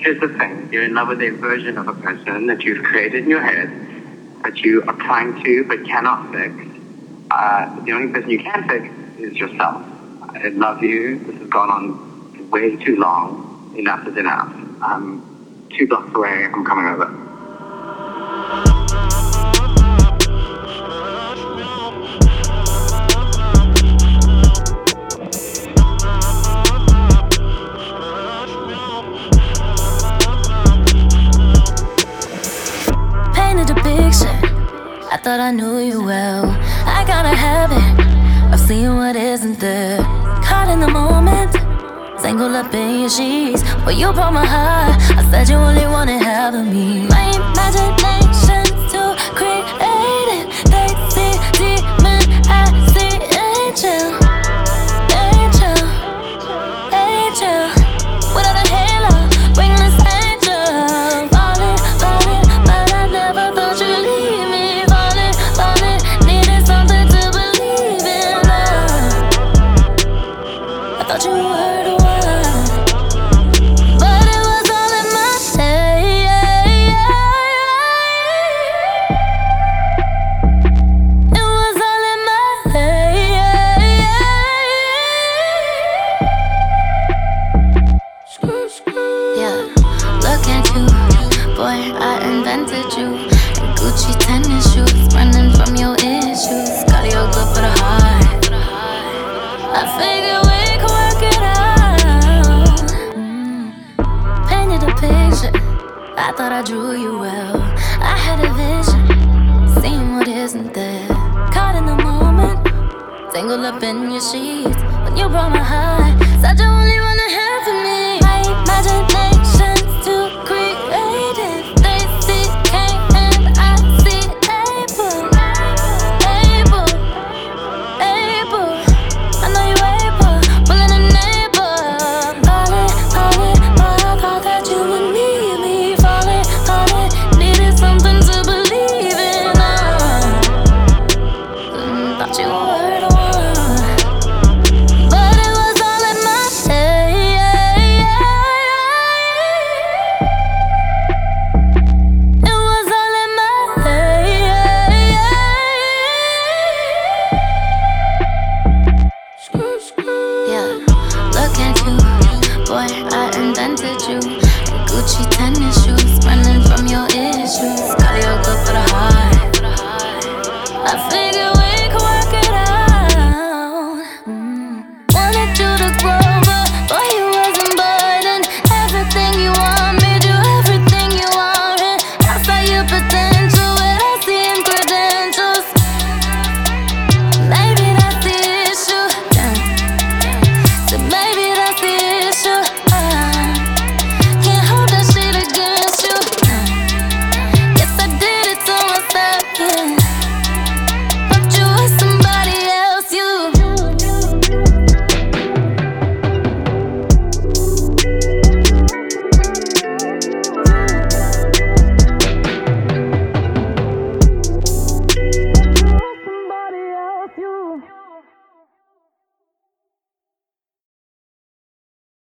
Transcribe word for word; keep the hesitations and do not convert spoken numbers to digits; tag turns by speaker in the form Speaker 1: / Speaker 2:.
Speaker 1: Here's the thing. You're in love with a version of a person that you've created in your head, that you are trying to but cannot fix. Uh, the only person you can fix is yourself. I love you. This has gone on way too long. Enough is enough. I'm two blocks away. I'm coming over.
Speaker 2: I thought I knew you well. I got a habit of seeing what isn't there. Caught in the moment, tangled up in your sheets. But you broke my heart. I said you only wanted half of me. My imagination's too creative. They see demon, I see angel. Angel, angel. Without a halo, wingless angel. Falling, falling, but I never thought you'd leave me. You were the one, but it was all in my head. It was all in my head. Yeah, look at you, boy, I invented you. And Gucci tennis shoes, running from your issues. Cardio good for the heart. I figure we could work it out. mm. Painted a picture, I thought I drew you well. I had a vision, seeing what isn't there. Caught in the moment, tangled up in your sheets. When you broke my heart, said you only wanna have for me. My imagination's too creative. They see Cain and I see Abel. Abel, Abel. I know you able, willing a neighbor. Falling, falling, but I thought that you would need me. Falling, falling, needed something to believe in. uh. mm, Thought you were the one, but it was all in my head. It was all in my head. Yeah, look at you, boy, I invented you. And Gucci tennis shoes, running from your issues.